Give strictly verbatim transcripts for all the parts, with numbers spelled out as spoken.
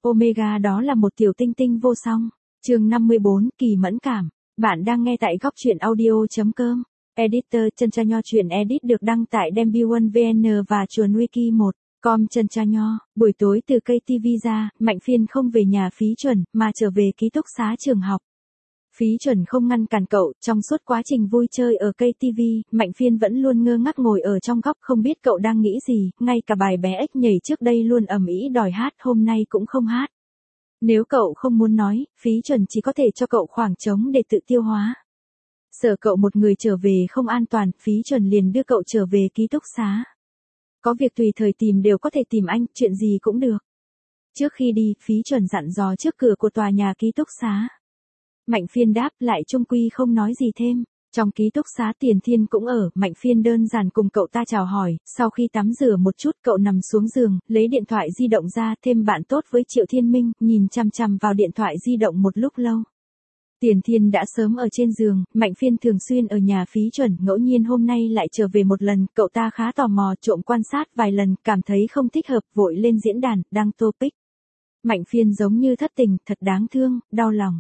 Omega đó là một tiểu tinh tinh vô song. Chương năm mươi bốn, kỳ mẫn cảm. Bạn đang nghe tại góc truyện audio chấm com. Editor Chân Cha Nho. Truyện edit được đăng tại Dembut vê en và chuồn wiki một chấm com. Chân Cha Nho. Buổi tối từ cây ti vi ra, Mạnh Phiên không về nhà Phí Chuẩn, mà trở về ký túc xá trường học. Phí Chuẩn không ngăn cản cậu, trong suốt quá trình vui chơi ở cây ti vi, Mạnh Phiên vẫn luôn ngơ ngác ngồi ở trong góc không biết cậu đang nghĩ gì, ngay cả bài bé ếch nhảy trước đây luôn ầm ĩ đòi hát hôm nay cũng không hát. Nếu cậu không muốn nói, Phí Chuẩn chỉ có thể cho cậu khoảng trống để tự tiêu hóa. Sợ cậu một người trở về không an toàn, Phí Chuẩn liền đưa cậu trở về ký túc xá. Có việc tùy thời tìm đều có thể tìm anh, chuyện gì cũng được. Trước khi đi, Phí Chuẩn dặn dò trước cửa của tòa nhà ký túc xá. Mạnh Phiên đáp lại trung quy không nói gì thêm. Trong ký túc xá Tiền Thiên cũng ở, Mạnh Phiên đơn giản cùng cậu ta chào hỏi, sau khi tắm rửa một chút cậu nằm xuống giường, lấy điện thoại di động ra, thêm bạn tốt với Triệu Thiên Minh, nhìn chằm chằm vào điện thoại di động một lúc lâu. Tiền Thiên đã sớm ở trên giường, Mạnh Phiên thường xuyên ở nhà Phí Chuẩn, ngẫu nhiên hôm nay lại trở về một lần, cậu ta khá tò mò, trộm quan sát vài lần, cảm thấy không thích hợp, vội lên diễn đàn, đăng topic. Mạnh Phiên giống như thất tình, thật đáng thương, đau lòng.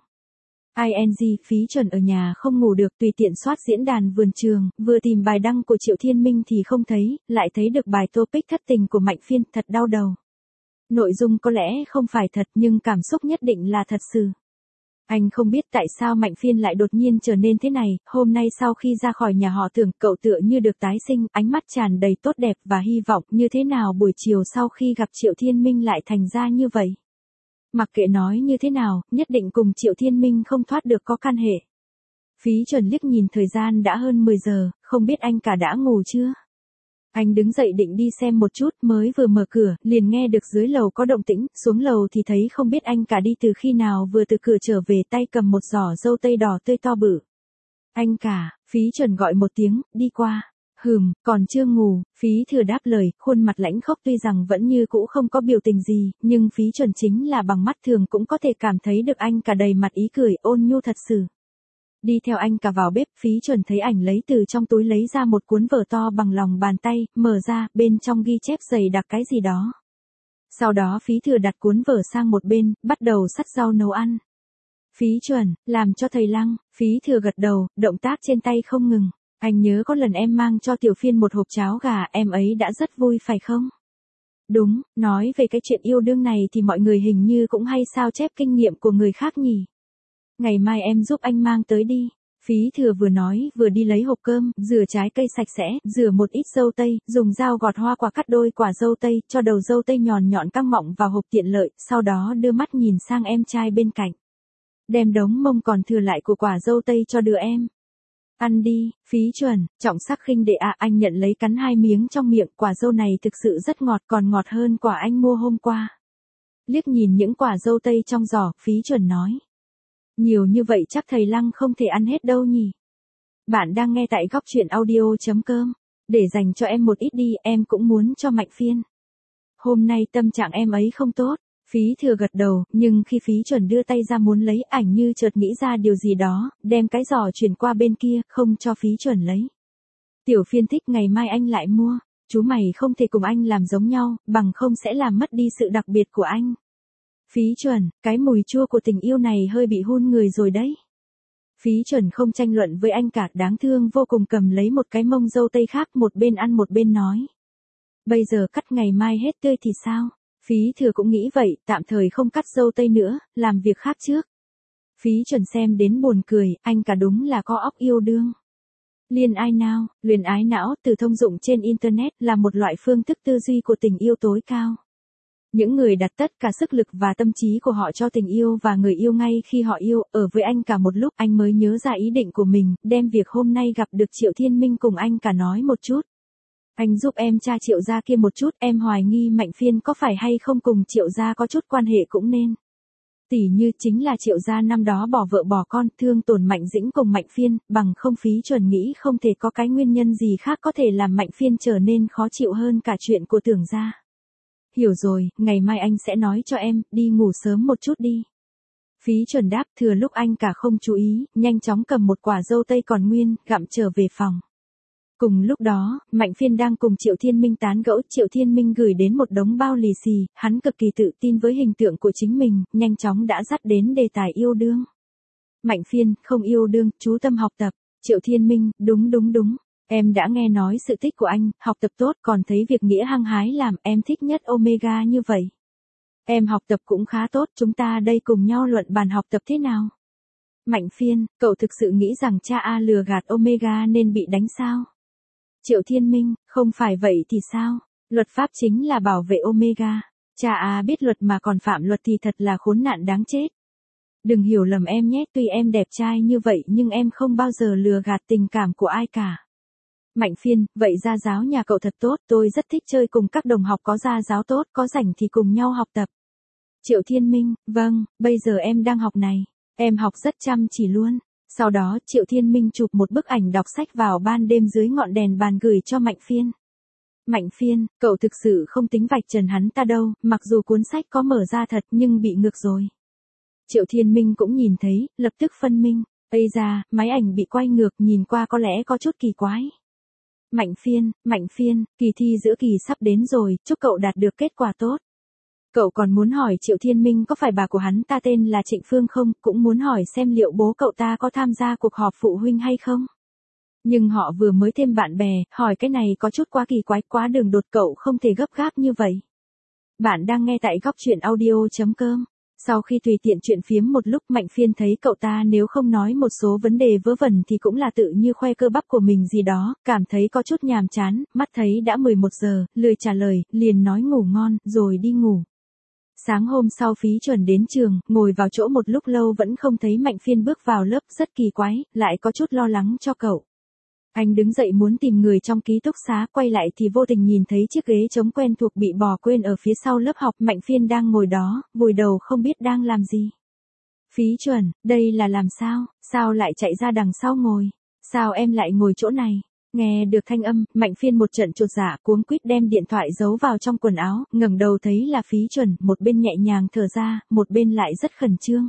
ing Phí Chuẩn ở nhà không ngủ được, tùy tiện soát diễn đàn vườn trường, vừa tìm bài đăng của Triệu Thiên Minh thì không thấy, lại thấy được bài topic thất tình của Mạnh Phiên, thật đau đầu. Nội dung có lẽ không phải thật nhưng cảm xúc nhất định là thật sự. Anh không biết tại sao Mạnh Phiên lại đột nhiên trở nên thế này, hôm nay sau khi ra khỏi nhà họ Tưởng, cậu tựa như được tái sinh, ánh mắt tràn đầy tốt đẹp và hy vọng, như thế nào buổi chiều sau khi gặp Triệu Thiên Minh lại thành ra như vậy. Mặc kệ nói như thế nào, nhất định cùng Triệu Thiên Minh không thoát được có căn hệ. Phí Chuẩn liếc nhìn thời gian đã hơn mười giờ, không biết anh cả đã ngủ chưa? Anh đứng dậy định đi xem một chút, mới vừa mở cửa, liền nghe được dưới lầu có động tĩnh, xuống lầu thì thấy không biết anh cả đi từ khi nào, vừa từ cửa trở về tay cầm một giỏ dâu tây đỏ tươi to bự. Anh cả, Phí Chuẩn gọi một tiếng, đi qua. Hừm, còn chưa ngủ, Phí Thừa đáp lời, khuôn mặt lãnh khốc tuy rằng vẫn như cũ không có biểu tình gì, nhưng Phí Chuẩn chính là bằng mắt thường cũng có thể cảm thấy được anh cả đầy mặt ý cười, ôn nhu thật sự. Đi theo anh cả vào bếp, Phí Chuẩn thấy ảnh lấy từ trong túi lấy ra một cuốn vở to bằng lòng bàn tay, mở ra, bên trong ghi chép dày đặc cái gì đó. Sau đó Phí Thừa đặt cuốn vở sang một bên, bắt đầu xắt rau nấu ăn. Phí Chuẩn, làm cho thầy Lăng, Phí Thừa gật đầu, động tác trên tay không ngừng. Anh nhớ có lần em mang cho Tiểu Phiên một hộp cháo gà, em ấy đã rất vui phải không? Đúng, nói về cái chuyện yêu đương này thì mọi người hình như cũng hay sao chép kinh nghiệm của người khác nhỉ. Ngày mai em giúp anh mang tới đi. Phí Thừa vừa nói, vừa đi lấy hộp cơm, rửa trái cây sạch sẽ, rửa một ít dâu tây, dùng dao gọt hoa quả cắt đôi quả dâu tây, cho đầu dâu tây nhọn nhọn căng mọng vào hộp tiện lợi, sau đó đưa mắt nhìn sang em trai bên cạnh. Đem đống mông còn thừa lại của quả dâu tây cho đứa em. Ăn đi, Phí Chuẩn, trọng sắc khinh đệ à, anh nhận lấy cắn hai miếng trong miệng, quả dâu này thực sự rất ngọt, còn ngọt hơn quả anh mua hôm qua. Liếc nhìn những quả dâu tây trong giỏ, Phí Chuẩn nói. Nhiều như vậy chắc thầy Lăng không thể ăn hết đâu nhỉ. Bạn đang nghe tại góc truyện audio chấm com. Để dành cho em một ít đi, em cũng muốn cho Mạnh Phiên. Hôm nay tâm trạng em ấy không tốt. Phí Thừa gật đầu, nhưng khi Phí Chuẩn đưa tay ra muốn lấy, ảnh như chợt nghĩ ra điều gì đó, đem cái giỏ chuyển qua bên kia, không cho Phí Chuẩn lấy. Tiểu Phiên thích, ngày mai anh lại mua. Chú mày không thể cùng anh làm giống nhau, bằng không sẽ làm mất đi sự đặc biệt của anh. Phí Chuẩn, cái mùi chua của tình yêu này hơi bị hun người rồi đấy. Phí Chuẩn không tranh luận với anh cả, đáng thương vô cùng, cầm lấy một cái mông dâu tây khác, một bên ăn một bên nói. Bây giờ cắt ngày mai hết tươi thì sao? Phí Thừa cũng nghĩ vậy, tạm thời không cắt dâu tây nữa, làm việc khác trước. Phí Chuẩn xem đến buồn cười, anh cả đúng là có óc yêu đương. Liên ái nào, luyện ái não, từ thông dụng trên Internet, là một loại phương thức tư duy của tình yêu tối cao. Những người đặt tất cả sức lực và tâm trí của họ cho tình yêu và người yêu ngay khi họ yêu, ở với anh cả một lúc anh mới nhớ ra ý định của mình, đem việc hôm nay gặp được Triệu Thiên Minh cùng anh cả nói một chút. Anh giúp em tra Triệu gia kia một chút, em hoài nghi Mạnh Phiên có phải hay không cùng Triệu gia có chút quan hệ cũng nên. Tỉ như chính là Triệu gia năm đó bỏ vợ bỏ con, thương tổn Mạnh Dĩnh cùng Mạnh Phiên, bằng không Phí Chuẩn nghĩ không thể có cái nguyên nhân gì khác có thể làm Mạnh Phiên trở nên khó chịu hơn cả chuyện của Tưởng gia. Hiểu rồi, ngày mai anh sẽ nói cho em, đi ngủ sớm một chút đi. Phí Chuẩn đáp, thừa lúc anh cả không chú ý, nhanh chóng cầm một quả dâu tây còn nguyên, gặm trở về phòng. Cùng lúc đó, Mạnh Phiên đang cùng Triệu Thiên Minh tán gẫu, Triệu Thiên Minh gửi đến một đống bao lì xì, hắn cực kỳ tự tin với hình tượng của chính mình, nhanh chóng đã dắt đến đề tài yêu đương. Mạnh Phiên, không yêu đương, chú tâm học tập. Triệu Thiên Minh, đúng đúng đúng. Em đã nghe nói sự tích của anh, học tập tốt, còn thấy việc nghĩa hăng hái làm, em thích nhất Omega như vậy. Em học tập cũng khá tốt, chúng ta đây cùng nhau luận bàn học tập thế nào? Mạnh Phiên, cậu thực sự nghĩ rằng cha A lừa gạt Omega nên bị đánh sao? Triệu Thiên Minh, không phải vậy thì sao? Luật pháp chính là bảo vệ Omega. Cha A biết luật mà còn phạm luật thì thật là khốn nạn đáng chết. Đừng hiểu lầm em nhé, tuy em đẹp trai như vậy nhưng em không bao giờ lừa gạt tình cảm của ai cả. Mạnh Phiên, vậy gia giáo nhà cậu thật tốt, tôi rất thích chơi cùng các đồng học có gia giáo tốt, có rảnh thì cùng nhau học tập. Triệu Thiên Minh, vâng, bây giờ em đang học này. Em học rất chăm chỉ luôn. Sau đó, Triệu Thiên Minh chụp một bức ảnh đọc sách vào ban đêm dưới ngọn đèn bàn gửi cho Mạnh Phiên. Mạnh Phiên, cậu thực sự không tính vạch trần hắn ta đâu, mặc dù cuốn sách có mở ra thật nhưng bị ngược rồi. Triệu Thiên Minh cũng nhìn thấy, lập tức phân minh. Ây da, máy ảnh bị quay ngược, nhìn qua có lẽ có chút kỳ quái. Mạnh Phiên, Mạnh Phiên, kỳ thi giữa kỳ sắp đến rồi, chúc cậu đạt được kết quả tốt. Cậu còn muốn hỏi Triệu Thiên Minh có phải bà của hắn ta tên là Trịnh Phương không, cũng muốn hỏi xem liệu bố cậu ta có tham gia cuộc họp phụ huynh hay không. Nhưng họ vừa mới thêm bạn bè, hỏi cái này có chút quá kỳ quái, quá đường đột, cậu không thể gấp gáp như vậy. Bạn đang nghe tại góc truyện audio chấm com. Sau khi tùy tiện chuyện phiếm một lúc, Mạnh Phiên thấy cậu ta nếu không nói một số vấn đề vớ vẩn thì cũng là tự như khoe cơ bắp của mình gì đó, cảm thấy có chút nhàm chán, mắt thấy đã mười một giờ, lười trả lời, liền nói ngủ ngon, rồi đi ngủ. Sáng hôm sau Phí Chuẩn đến trường, ngồi vào chỗ một lúc lâu vẫn không thấy Mạnh Phiên bước vào lớp, rất kỳ quái, lại có chút lo lắng cho cậu. Anh đứng dậy muốn tìm người trong ký túc xá, quay lại thì vô tình nhìn thấy chiếc ghế trống quen thuộc bị bỏ quên ở phía sau lớp học. Mạnh Phiên đang ngồi đó, vùi đầu không biết đang làm gì. Phí Chuẩn, đây là làm sao, sao lại chạy ra đằng sau ngồi, sao em lại ngồi chỗ này? Nghe được thanh âm, Mạnh Phiên một trận chột dạ, cuống quýt đem điện thoại giấu vào trong quần áo, ngẩng đầu thấy là Phí Chuẩn, một bên nhẹ nhàng thở ra, một bên lại rất khẩn trương.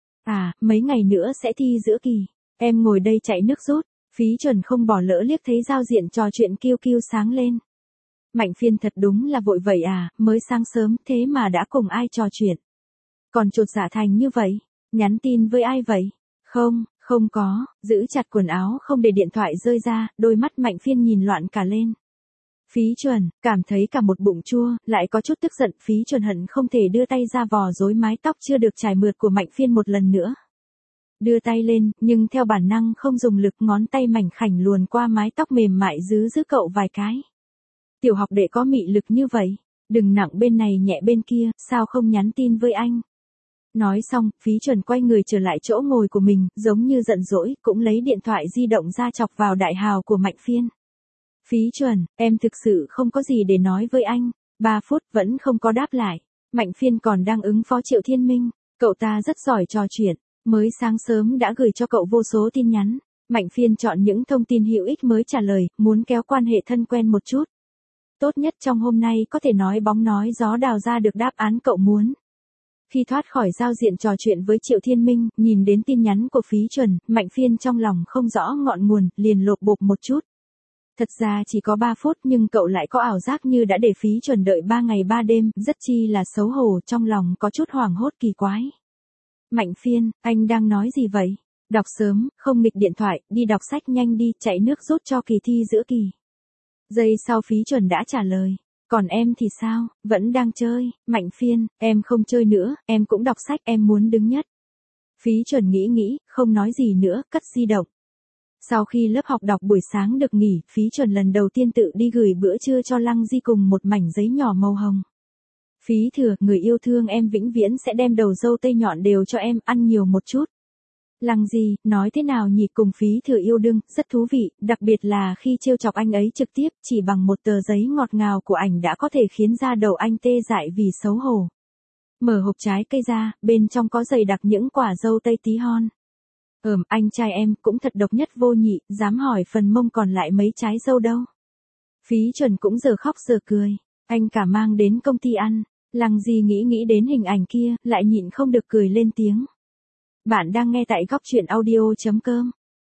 À, mấy ngày nữa sẽ thi giữa kỳ, em ngồi đây chạy nước rút. Phí Chuẩn không bỏ lỡ, liếc thấy giao diện trò chuyện kiêu kiêu sáng lên. Mạnh Phiên thật đúng là vội vậy à, mới sáng sớm thế mà đã cùng ai trò chuyện. Còn chột dạ thành như vậy, nhắn tin với ai vậy? Không, không có, giữ chặt quần áo không để điện thoại rơi ra, đôi mắt Mạnh Phiên nhìn loạn cả lên. Phí Chuẩn, cảm thấy cả một bụng chua, lại có chút tức giận. Phí Chuẩn hận không thể đưa tay ra vò rối mái tóc chưa được chải mượt của Mạnh Phiên một lần nữa. Đưa tay lên, nhưng theo bản năng không dùng lực, ngón tay mảnh khảnh luồn qua mái tóc mềm mại giữ giữ cậu vài cái. Tiểu học đệ có mị lực như vậy, đừng nặng bên này nhẹ bên kia, sao không nhắn tin với anh? Nói xong, Phí Chuẩn quay người trở lại chỗ ngồi của mình, giống như giận dỗi, cũng lấy điện thoại di động ra chọc vào đại hào của Mạnh Phiên. Phí Chuẩn, em thực sự không có gì để nói với anh. Ba phút vẫn không có đáp lại. Mạnh Phiên còn đang ứng phó Triệu Thiên Minh, cậu ta rất giỏi trò chuyện. Mới sáng sớm đã gửi cho cậu vô số tin nhắn. Mạnh Phiên chọn những thông tin hữu ích mới trả lời, muốn kéo quan hệ thân quen một chút. Tốt nhất trong hôm nay có thể nói bóng nói gió đào ra được đáp án cậu muốn. Khi thoát khỏi giao diện trò chuyện với Triệu Thiên Minh, nhìn đến tin nhắn của Phí Chuẩn, Mạnh Phiên trong lòng không rõ ngọn nguồn, liền lộp bộp một chút. Thật ra chỉ có ba phút nhưng cậu lại có ảo giác như đã để Phí Chuẩn đợi ba ngày ba đêm, rất chi là xấu hổ, trong lòng có chút hoảng hốt kỳ quái. Mạnh Phiên, anh đang nói gì vậy? Đọc sớm, không nghịch điện thoại, đi đọc sách nhanh đi, chạy nước rút cho kỳ thi giữa kỳ. Giây sau Phí Chuẩn đã trả lời. Còn em thì sao, vẫn đang chơi? Mạnh Phiên, em không chơi nữa, em cũng đọc sách, em muốn đứng nhất. Phí Chuẩn nghĩ nghĩ, không nói gì nữa, cất di động. Sau khi lớp học đọc buổi sáng được nghỉ, Phí Chuẩn lần đầu tiên tự đi gửi bữa trưa cho Lăng Di cùng một mảnh giấy nhỏ màu hồng. Phí Thừa, người yêu thương em vĩnh viễn sẽ đem đầu dâu tây nhọn đều cho em, ăn nhiều một chút. Lăng Di, nói thế nào nhỉ, cùng Phí Thừa yêu đương, rất thú vị, đặc biệt là khi trêu chọc anh ấy trực tiếp, chỉ bằng một tờ giấy ngọt ngào của ảnh đã có thể khiến da đầu anh tê dại vì xấu hổ. Mở hộp trái cây ra, bên trong có dày đặc những quả dâu tây tí hon. Ừm, anh trai em cũng thật độc nhất vô nhị, dám hỏi phần mông còn lại mấy trái dâu đâu. Phí Chuẩn cũng giờ khóc giờ cười, anh cả mang đến công ty ăn. Lăng Di nghĩ nghĩ đến hình ảnh kia, lại nhịn không được cười lên tiếng. Bạn đang nghe tại góc truyện audio chấm com.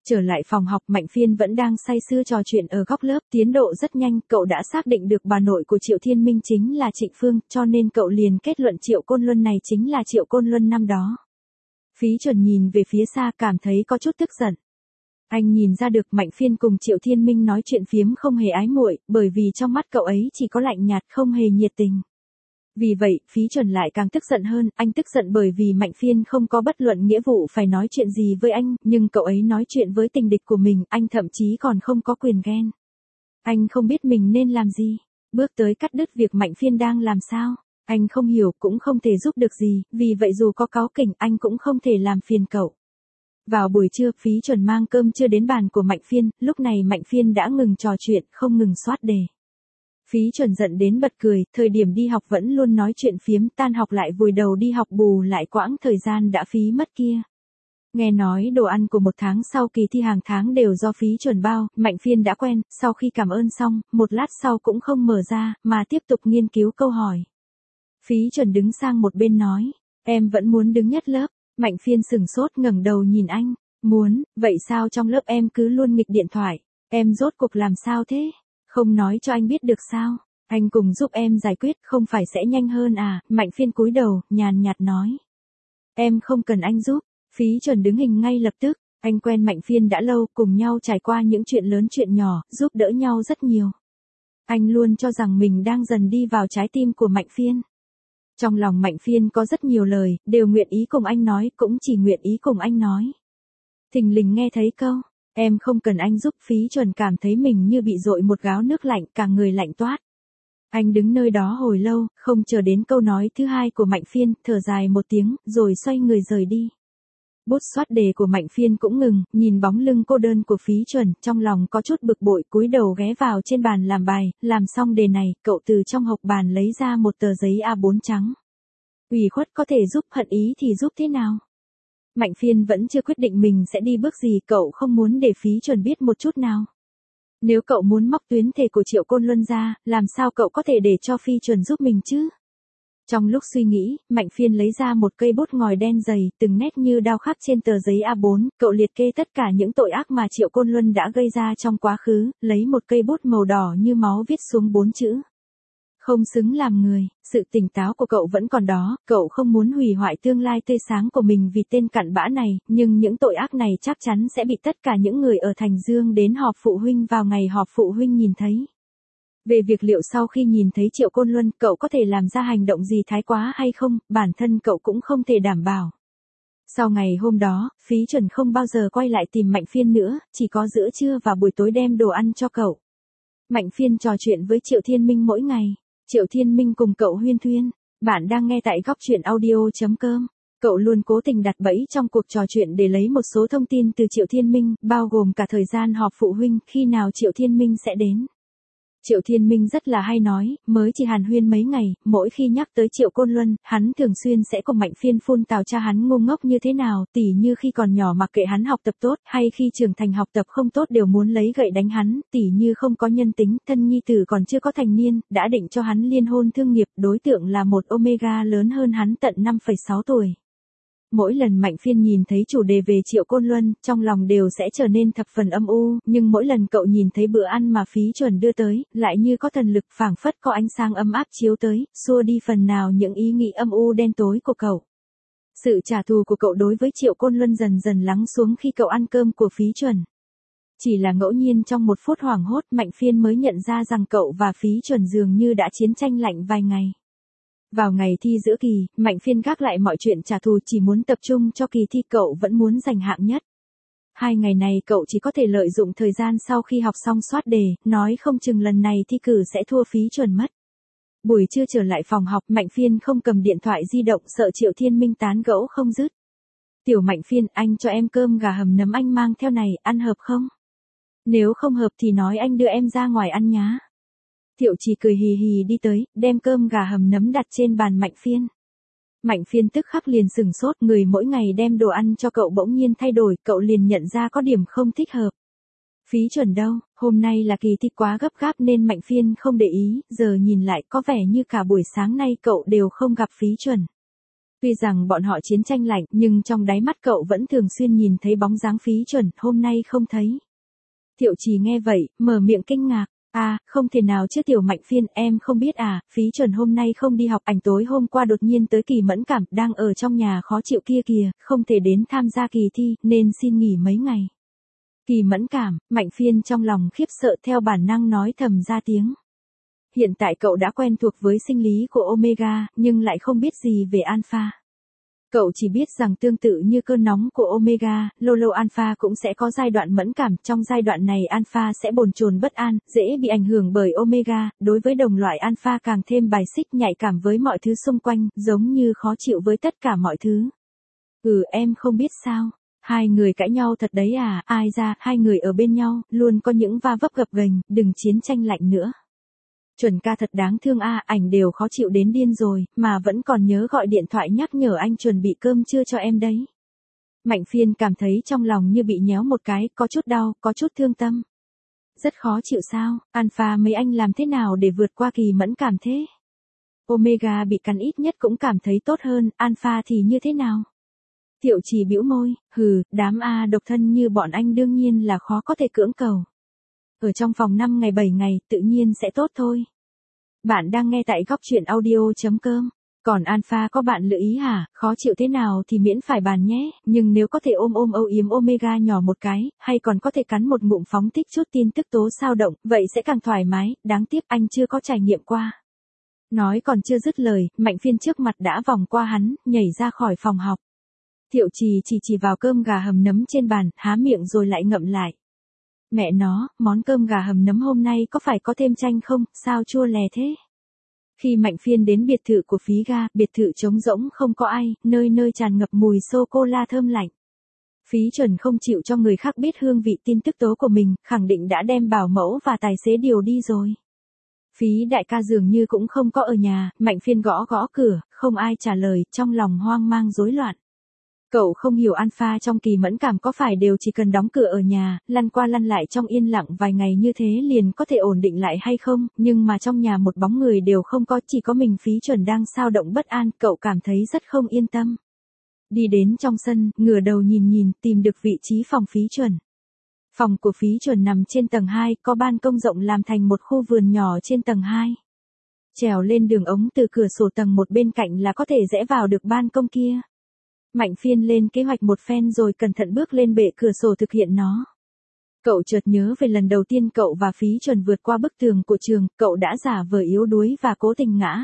Trở lại phòng học, Mạnh Phiên vẫn đang say sưa trò chuyện ở góc lớp, tiến độ rất nhanh, cậu đã xác định được bà nội của Triệu Thiên Minh chính là Trịnh Phương, cho nên cậu liền kết luận Triệu Côn Luân này chính là Triệu Côn Luân năm đó. Phí Chuẩn nhìn về phía xa cảm thấy có chút tức giận. Anh nhìn ra được Mạnh Phiên cùng Triệu Thiên Minh nói chuyện phiếm không hề ái muội, bởi vì trong mắt cậu ấy chỉ có lạnh nhạt không hề nhiệt tình. Vì vậy, Phí Chuẩn lại càng tức giận hơn, anh tức giận bởi vì Mạnh Phiên không có bất luận nghĩa vụ phải nói chuyện gì với anh, nhưng cậu ấy nói chuyện với tình địch của mình, anh thậm chí còn không có quyền ghen. Anh không biết mình nên làm gì, bước tới cắt đứt việc Mạnh Phiên đang làm sao. Anh không hiểu cũng không thể giúp được gì, vì vậy dù có cáu kỉnh anh cũng không thể làm phiền cậu. Vào buổi trưa, Phí Chuẩn mang cơm trưa đến bàn của Mạnh Phiên, lúc này Mạnh Phiên đã ngừng trò chuyện, không ngừng soát đề. Phí Chuẩn giận đến bật cười, thời điểm đi học vẫn luôn nói chuyện phiếm, tan học lại vùi đầu đi học bù lại quãng thời gian đã phí mất kia. Nghe nói đồ ăn của một tháng sau kỳ thi hàng tháng đều do Phí Chuẩn bao, Mạnh Phiên đã quen, sau khi cảm ơn xong, một lát sau cũng không mở ra, mà tiếp tục nghiên cứu câu hỏi. Phí Chuẩn đứng sang một bên nói, em vẫn muốn đứng nhất lớp. Mạnh Phiên sừng sốt ngẩng đầu nhìn anh, muốn, vậy sao trong lớp em cứ luôn nghịch điện thoại, em rốt cuộc làm sao thế? Không nói cho anh biết được sao? Anh cùng giúp em giải quyết không phải sẽ nhanh hơn à? Mạnh Phiên cúi đầu, nhàn nhạt nói. Em không cần anh giúp. Phí Chuẩn đứng hình ngay lập tức, anh quen Mạnh Phiên đã lâu, cùng nhau trải qua những chuyện lớn chuyện nhỏ, giúp đỡ nhau rất nhiều. Anh luôn cho rằng mình đang dần đi vào trái tim của Mạnh Phiên. Trong lòng Mạnh Phiên có rất nhiều lời, đều nguyện ý cùng anh nói, cũng chỉ nguyện ý cùng anh nói. Thình lình nghe thấy câu, em không cần anh giúp. Phí Chuẩn cảm thấy mình như bị dội một gáo nước lạnh, cả người lạnh toát. Anh đứng nơi đó hồi lâu, không chờ đến câu nói thứ hai của Mạnh Phiên, thở dài một tiếng, rồi xoay người rời đi. Bút soát đề của Mạnh Phiên cũng ngừng, nhìn bóng lưng cô đơn của Phí Chuẩn, trong lòng có chút bực bội, cúi đầu ghé vào trên bàn làm bài, làm xong đề này, cậu từ trong hộc bàn lấy ra một tờ giấy a bốn trắng. Ủy khuất có thể giúp, hận ý thì giúp thế nào? Mạnh Phiên vẫn chưa quyết định mình sẽ đi bước gì, cậu không muốn để Phí Chuẩn biết một chút nào. Nếu cậu muốn móc tuyến thể của Triệu Côn Luân ra, làm sao cậu có thể để cho Phi Chuẩn giúp mình chứ? Trong lúc suy nghĩ, Mạnh Phiên lấy ra một cây bút ngòi đen dày, từng nét như đao khắc trên tờ giấy a bốn, cậu liệt kê tất cả những tội ác mà Triệu Côn Luân đã gây ra trong quá khứ, lấy một cây bút màu đỏ như máu viết xuống bốn chữ. Không xứng làm người. Sự tỉnh táo của cậu vẫn còn đó, cậu không muốn hủy hoại tương lai tươi sáng của mình vì tên cặn bã này, nhưng những tội ác này chắc chắn sẽ bị tất cả những người ở Thành Dương đến họp phụ huynh vào ngày họp phụ huynh nhìn thấy. Về việc liệu sau khi nhìn thấy Triệu Côn Luân, cậu có thể làm ra hành động gì thái quá hay không, bản thân cậu cũng không thể đảm bảo. Sau ngày hôm đó, Phí Chuẩn không bao giờ quay lại tìm Mạnh Phiên nữa, chỉ có giữa trưa và buổi tối đem đồ ăn cho cậu. Mạnh Phiên trò chuyện với Triệu Thiên Minh mỗi ngày. Triệu Thiên Minh cùng cậu huyên thuyên. Bạn đang nghe tại góc truyện audio.com. Cậu luôn cố tình đặt bẫy trong cuộc trò chuyện để lấy một số thông tin từ Triệu Thiên Minh, bao gồm cả thời gian họp phụ huynh, khi nào Triệu Thiên Minh sẽ đến. Triệu Thiên Minh rất là hay nói, mới chỉ hàn huyên mấy ngày, mỗi khi nhắc tới Triệu Côn Luân, hắn thường xuyên sẽ cùng Mạnh Phiên phun tào cha hắn ngu ngốc như thế nào, tỉ như khi còn nhỏ mặc kệ hắn học tập tốt, hay khi trưởng thành học tập không tốt đều muốn lấy gậy đánh hắn, tỉ như không có nhân tính, thân nhi tử còn chưa có thành niên, đã định cho hắn liên hôn thương nghiệp, đối tượng là một Omega lớn hơn hắn tận năm phẩy sáu tuổi. Mỗi lần Mạnh Phiên nhìn thấy chủ đề về Triệu Côn Luân, trong lòng đều sẽ trở nên thập phần âm u, nhưng mỗi lần cậu nhìn thấy bữa ăn mà Phí Chuẩn đưa tới, lại như có thần lực phảng phất có ánh sáng ấm áp chiếu tới, xua đi phần nào những ý nghĩ âm u đen tối của cậu. Sự trả thù của cậu đối với Triệu Côn Luân dần dần lắng xuống khi cậu ăn cơm của Phí Chuẩn. Chỉ là ngẫu nhiên trong một phút hoảng hốt, Mạnh Phiên mới nhận ra rằng cậu và Phí Chuẩn dường như đã chiến tranh lạnh vài ngày. Vào ngày thi giữa kỳ, Mạnh Phiên gác lại mọi chuyện trả thù, chỉ muốn tập trung cho kỳ thi, cậu vẫn muốn giành hạng nhất. Hai ngày này cậu chỉ có thể lợi dụng thời gian sau khi học xong soát đề, nói không chừng lần này thi cử sẽ thua Phí Chuẩn mất. Buổi trưa trở lại phòng học, Mạnh Phiên không cầm điện thoại di động, sợ Triệu Thiên Minh tán gẫu không dứt. Tiểu Mạnh Phiên, anh cho em cơm gà hầm nấm anh mang theo này, ăn hợp không? Nếu không hợp thì nói anh đưa em ra ngoài ăn nhá. Thiệu Trì cười hì hì đi tới, đem cơm gà hầm nấm đặt trên bàn Mạnh Phiên. Mạnh Phiên tức khắc liền sừng sốt, người mỗi ngày đem đồ ăn cho cậu bỗng nhiên thay đổi, cậu liền nhận ra có điểm không thích hợp. Phí Chuẩn đâu, hôm nay là kỳ thi quá gấp gáp nên Mạnh Phiên không để ý, giờ nhìn lại có vẻ như cả buổi sáng nay cậu đều không gặp Phí Chuẩn. Tuy rằng bọn họ chiến tranh lạnh, nhưng trong đáy mắt cậu vẫn thường xuyên nhìn thấy bóng dáng Phí Chuẩn, hôm nay không thấy. Thiệu Trì nghe vậy, mở miệng kinh ngạc. À, không thể nào chứ Tiểu Mạnh Phiên, em không biết à, Phí Chuẩn hôm nay không đi học, ảnh tối hôm qua đột nhiên tới Kỳ Mẫn Cảm, đang ở trong nhà khó chịu kia kìa, không thể đến tham gia kỳ thi, nên xin nghỉ mấy ngày. Kỳ Mẫn Cảm, Mạnh Phiên trong lòng khiếp sợ theo bản năng nói thầm ra tiếng. Hiện tại cậu đã quen thuộc với sinh lý của Omega, nhưng lại không biết gì về Alpha. Cậu chỉ biết rằng tương tự như cơn nóng của Omega, lâu lâu Alpha cũng sẽ có giai đoạn mẫn cảm, trong giai đoạn này Alpha sẽ bồn chồn bất an, dễ bị ảnh hưởng bởi Omega, đối với đồng loại Alpha càng thêm bài xích, nhạy cảm với mọi thứ xung quanh, giống như khó chịu với tất cả mọi thứ. Ừ, em không biết sao. Hai người cãi nhau thật đấy à, ai ra, hai người ở bên nhau, luôn có những va vấp gập ghềnh, đừng chiến tranh lạnh nữa. Chuẩn ca thật đáng thương a, à, ảnh đều khó chịu đến điên rồi, mà vẫn còn nhớ gọi điện thoại nhắc nhở anh chuẩn bị cơm trưa cho em đấy. Mạnh Phiên cảm thấy trong lòng như bị nhéo một cái, có chút đau, có chút thương tâm. Rất khó chịu sao, Alpha mấy anh làm thế nào để vượt qua Kỳ Mẫn Cảm thế? Omega bị cắn ít nhất cũng cảm thấy tốt hơn, Alpha thì như thế nào? Thiệu Trì bĩu môi, hừ, đám A độc thân như bọn anh đương nhiên là khó có thể cưỡng cầu. Ở trong phòng năm ngày bảy ngày, tự nhiên sẽ tốt thôi. Bạn đang nghe tại góc truyện audio chấm com. Còn Alpha có bạn lựa ý hả, khó chịu thế nào thì miễn phải bàn nhé, nhưng nếu có thể ôm ôm âu yếm Omega nhỏ một cái, hay còn có thể cắn một ngụm phóng thích chút tin tức tố sao động, vậy sẽ càng thoải mái, đáng tiếc anh chưa có trải nghiệm qua. Nói còn chưa dứt lời, Mạnh Phiên trước mặt đã vòng qua hắn, nhảy ra khỏi phòng học. Thiệu Trì chỉ chỉ vào cơm gà hầm nấm trên bàn, há miệng rồi lại ngậm lại. Mẹ nó, món cơm gà hầm nấm hôm nay có phải có thêm chanh không, sao chua lè thế? Khi Mạnh Phiên đến biệt thự của Phí Ga, biệt thự trống rỗng không có ai, nơi nơi tràn ngập mùi sô-cô-la thơm lạnh. Phí Chuẩn không chịu cho người khác biết hương vị tin tức tố của mình, khẳng định đã đem bảo mẫu và tài xế điều đi rồi. Phí đại ca dường như cũng không có ở nhà, Mạnh Phiên gõ gõ cửa, không ai trả lời, trong lòng hoang mang rối loạn. Cậu không hiểu Alpha trong Kỳ Mẫn Cảm có phải đều chỉ cần đóng cửa ở nhà, lăn qua lăn lại trong yên lặng vài ngày như thế liền có thể ổn định lại hay không, nhưng mà trong nhà một bóng người đều không có, chỉ có mình Phí Chuẩn đang xao động bất an, cậu cảm thấy rất không yên tâm. Đi đến trong sân, ngửa đầu nhìn nhìn, tìm được vị trí phòng Phí Chuẩn. Phòng của Phí Chuẩn nằm trên tầng hai, có ban công rộng làm thành một khu vườn nhỏ trên tầng hai. Trèo lên đường ống từ cửa sổ tầng một bên cạnh là có thể rẽ vào được ban công kia. Mạnh Phiên lên kế hoạch một phen rồi cẩn thận bước lên bệ cửa sổ thực hiện nó. Cậu chợt nhớ về lần đầu tiên cậu và Phí Chuẩn vượt qua bức tường của trường, cậu đã giả vờ yếu đuối và cố tình ngã.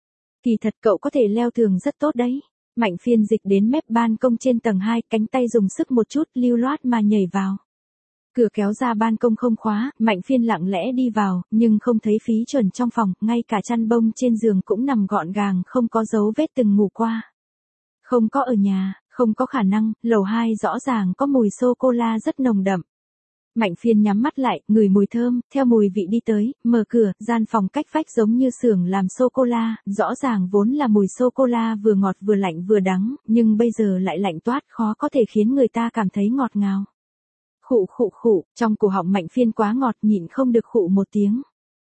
Kỳ thật cậu có thể leo tường rất tốt đấy. Mạnh Phiên dịch đến mép ban công trên tầng hai, cánh tay dùng sức một chút, lưu loát mà nhảy vào. Cửa kéo ra ban công không khóa, Mạnh Phiên lặng lẽ đi vào, nhưng không thấy Phí Chuẩn trong phòng, ngay cả chăn bông trên giường cũng nằm gọn gàng, không có dấu vết từng ngủ qua. Không có ở nhà, không có khả năng, lầu hai rõ ràng có mùi sô-cô-la rất nồng đậm. Mạnh Phiên nhắm mắt lại, ngửi mùi thơm, theo mùi vị đi tới, mở cửa, gian phòng cách vách giống như xưởng làm sô-cô-la, rõ ràng vốn là mùi sô-cô-la vừa ngọt vừa lạnh vừa đắng, nhưng bây giờ lại lạnh toát, khó có thể khiến người ta cảm thấy ngọt ngào. Khụ khụ khụ, trong cổ họng Mạnh Phiên quá ngọt, nhịn không được khụ một tiếng.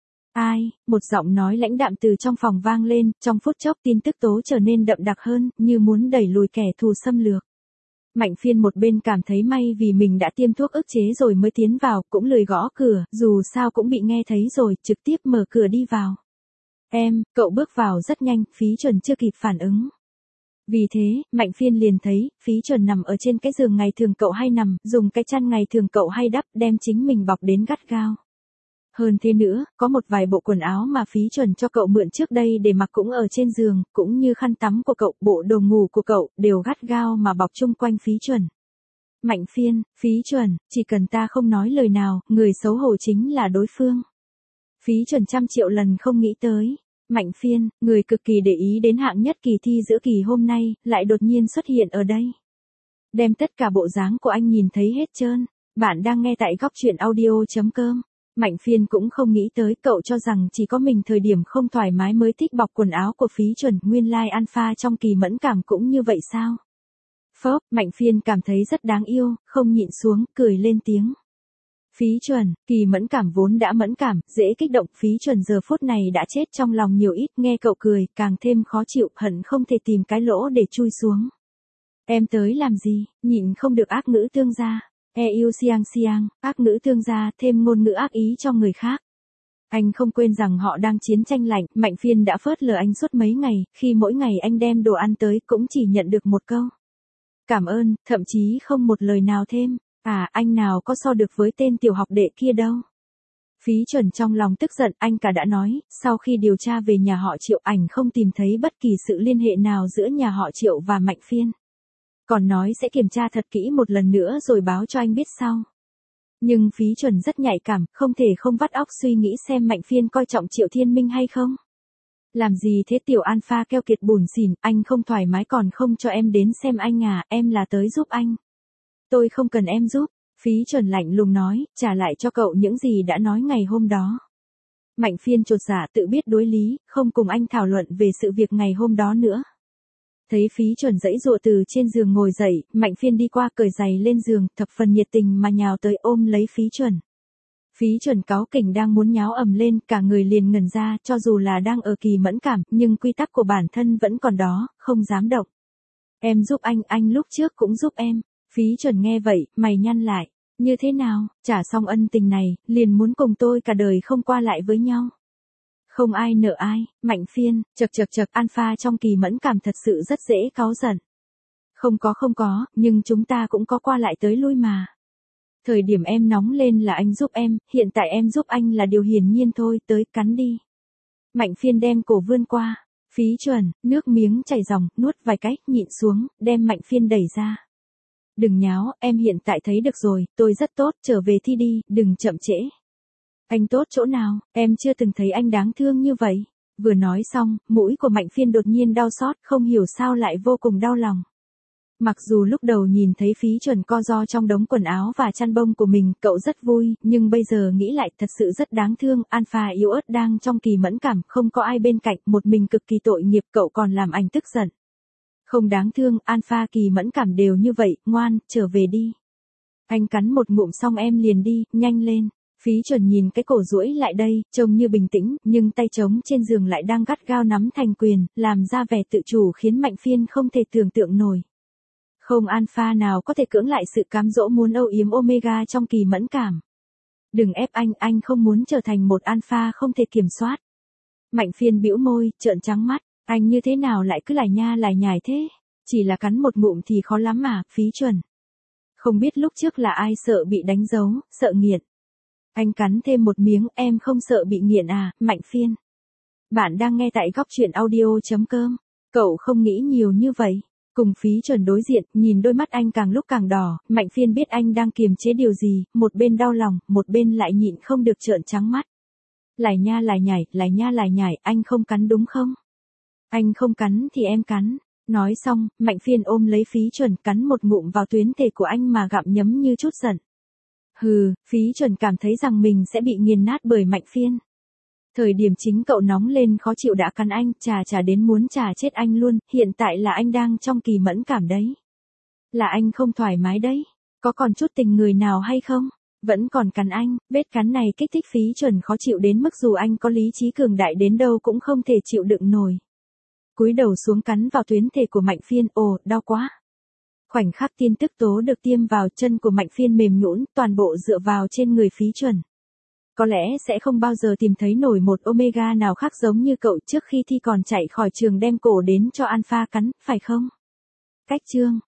Ai, một giọng nói lãnh đạm từ trong phòng vang lên, trong phút chốc tin tức tố trở nên đậm đặc hơn, như muốn đẩy lùi kẻ thù xâm lược. Mạnh Phiên một bên cảm thấy may vì mình đã tiêm thuốc ức chế rồi mới tiến vào, cũng lười gõ cửa, dù sao cũng bị nghe thấy rồi, trực tiếp mở cửa đi vào. Em, cậu bước vào rất nhanh, Phí Chuẩn chưa kịp phản ứng. Vì thế, Mạnh Phiên liền thấy, Phí Chuẩn nằm ở trên cái giường ngày thường cậu hay nằm, dùng cái chăn ngày thường cậu hay đắp, đem chính mình bọc đến gắt gao. Hơn thế nữa, có một vài bộ quần áo mà Phí Chuẩn cho cậu mượn trước đây để mặc cũng ở trên giường, cũng như khăn tắm của cậu, bộ đồ ngủ của cậu, đều gắt gao mà bọc chung quanh Phí Chuẩn. Mạnh Phiên, Phí Chuẩn, chỉ cần ta không nói lời nào, người xấu hổ chính là đối phương. Phí Chuẩn trăm triệu lần không nghĩ tới. Mạnh Phiên, người cực kỳ để ý đến hạng nhất kỳ thi giữa kỳ hôm nay, lại đột nhiên xuất hiện ở đây. Đem tất cả bộ dáng của anh nhìn thấy hết trơn. Bạn đang nghe tại góc truyện audio chấm com. Mạnh Phiên cũng không nghĩ tới, cậu cho rằng chỉ có mình thời điểm không thoải mái mới thích bọc quần áo của Phí Chuẩn, nguyên lai Alpha trong Kỳ Mẫn Cảm cũng như vậy sao? Phớp, Mạnh Phiên cảm thấy rất đáng yêu, không nhịn xuống, cười lên tiếng. Phí Chuẩn, Kỳ mẫn cảm vốn đã mẫn cảm, dễ kích động, Phí Chuẩn giờ phút này đã chết trong lòng nhiều ít, nghe cậu cười, càng thêm khó chịu, hận không thể tìm cái lỗ để chui xuống. Em tới làm gì, nhịn không được ác ngữ tương gia. E yêu siang siang, ác ngữ tương gia, thêm ngôn ngữ ác ý cho người khác. Anh không quên rằng họ đang chiến tranh lạnh, Mạnh Phiên đã phớt lờ anh suốt mấy ngày, khi mỗi ngày anh đem đồ ăn tới cũng chỉ nhận được một câu. Cảm ơn, thậm chí không một lời nào thêm. À, anh nào có so được với tên tiểu học đệ kia đâu. Phí Chuẩn trong lòng tức giận, anh cả đã nói, sau khi điều tra về nhà họ Triệu ảnh không tìm thấy bất kỳ sự liên hệ nào giữa nhà họ Triệu và Mạnh Phiên. Còn nói sẽ kiểm tra thật kỹ một lần nữa rồi báo cho anh biết sau. Nhưng Phí Chuẩn rất nhạy cảm, không thể không vắt óc suy nghĩ xem Mạnh Phiên coi trọng Triệu Thiên Minh hay không. Làm gì thế tiểu alpha keo kiệt bủn xỉn, anh không thoải mái còn không cho em đến xem anh à, em là tới giúp anh. Tôi không cần em giúp, Phí Chuẩn lạnh lùng nói, trả lại cho cậu những gì đã nói ngày hôm đó. Mạnh Phiên chột dạ tự biết đối lý, không cùng anh thảo luận về sự việc ngày hôm đó nữa. Thấy Phí Chuẩn giãy giụa từ trên giường ngồi dậy, Mạnh Phiên đi qua cởi giày lên giường, thập phần nhiệt tình mà nhào tới ôm lấy Phí Chuẩn. Phí Chuẩn cáu kỉnh đang muốn nháo ầm lên, cả người liền ngẩn ra, cho dù là đang ở kỳ mẫn cảm, nhưng quy tắc của bản thân vẫn còn đó, không dám động. Em giúp anh, anh lúc trước cũng giúp em. Phí Chuẩn nghe vậy, mày nhăn lại. Như thế nào, trả xong ân tình này, liền muốn cùng tôi cả đời không qua lại với nhau. Không ai nợ ai, Mạnh Phiên, chật chật chật, alpha trong kỳ mẫn cảm thật sự rất dễ cáu giận. Không có không có, nhưng chúng ta cũng có qua lại tới lui mà. Thời điểm em nóng lên là anh giúp em, hiện tại em giúp anh là điều hiển nhiên thôi, tới cắn đi. Mạnh Phiên đem cổ vươn qua. Phí Chuẩn, nước miếng chảy ròng, nuốt vài cái, nhịn xuống, đem Mạnh Phiên đẩy ra. Đừng nháo, em hiện tại thấy được rồi, tôi rất tốt, trở về thi đi, đừng chậm trễ. Anh tốt chỗ nào, em chưa từng thấy anh đáng thương như vậy. Vừa nói xong, mũi của Mạnh Phiên đột nhiên đau xót, không hiểu sao lại vô cùng đau lòng. Mặc dù lúc đầu nhìn thấy Phí Chuẩn co ro trong đống quần áo và chăn bông của mình, cậu rất vui, nhưng bây giờ nghĩ lại thật sự rất đáng thương, alpha yếu ớt đang trong kỳ mẫn cảm, không có ai bên cạnh, một mình cực kỳ tội nghiệp, cậu còn làm anh tức giận. Không đáng thương, alpha kỳ mẫn cảm đều như vậy, ngoan, trở về đi. Anh cắn một ngụm xong em liền đi, nhanh lên. Phí Chuẩn nhìn cái cổ duỗi lại đây, trông như bình tĩnh, nhưng tay trống trên giường lại đang gắt gao nắm thành quyền, làm ra vẻ tự chủ khiến Mạnh Phiên không thể tưởng tượng nổi. Không alpha nào có thể cưỡng lại sự cám dỗ muốn âu yếm omega trong kỳ mẫn cảm. Đừng ép anh, anh không muốn trở thành một alpha không thể kiểm soát. Mạnh Phiên bĩu môi, trợn trắng mắt, anh như thế nào lại cứ lải nha lải nhải thế? Chỉ là cắn một ngụm thì khó lắm mà, Phí Chuẩn. Không biết lúc trước là ai sợ bị đánh dấu, sợ nghiện. Anh cắn thêm một miếng, em không sợ bị nghiện à, Mạnh Phiên. Bạn đang nghe tại góc truyện audio.com. Cậu không nghĩ nhiều như vậy. Cùng Phí Chuẩn đối diện, nhìn đôi mắt anh càng lúc càng đỏ, Mạnh Phiên biết anh đang kiềm chế điều gì, một bên đau lòng, một bên lại nhịn không được trợn trắng mắt. Lải nha lải nhải, lải nha lải nhải, anh không cắn đúng không? Anh không cắn thì em cắn. Nói xong, Mạnh Phiên ôm lấy Phí Chuẩn cắn một ngụm vào tuyến thể của anh mà gặm nhấm như chút giận. Hừ, Phí Chuẩn cảm thấy rằng mình sẽ bị nghiền nát bởi Mạnh Phiên. Thời điểm chính cậu nóng lên khó chịu đã cắn anh, chà chà đến muốn chà chết anh luôn, hiện tại là anh đang trong kỳ mẫn cảm đấy. Là anh không thoải mái đấy, có còn chút tình người nào hay không? Vẫn còn cắn anh, vết cắn này kích thích Phí Chuẩn khó chịu đến mức dù anh có lý trí cường đại đến đâu cũng không thể chịu đựng nổi. Cúi đầu xuống cắn vào tuyến thể của Mạnh Phiên, ồ, đau quá. Khoảnh khắc tin tức tố được tiêm vào chân của Mạnh Phiên mềm nhũn, toàn bộ dựa vào trên người Phí Chuẩn. Có lẽ sẽ không bao giờ tìm thấy nổi một omega nào khác giống như cậu trước khi thi còn chạy khỏi trường đem cổ đến cho alpha cắn, phải không? Cách chương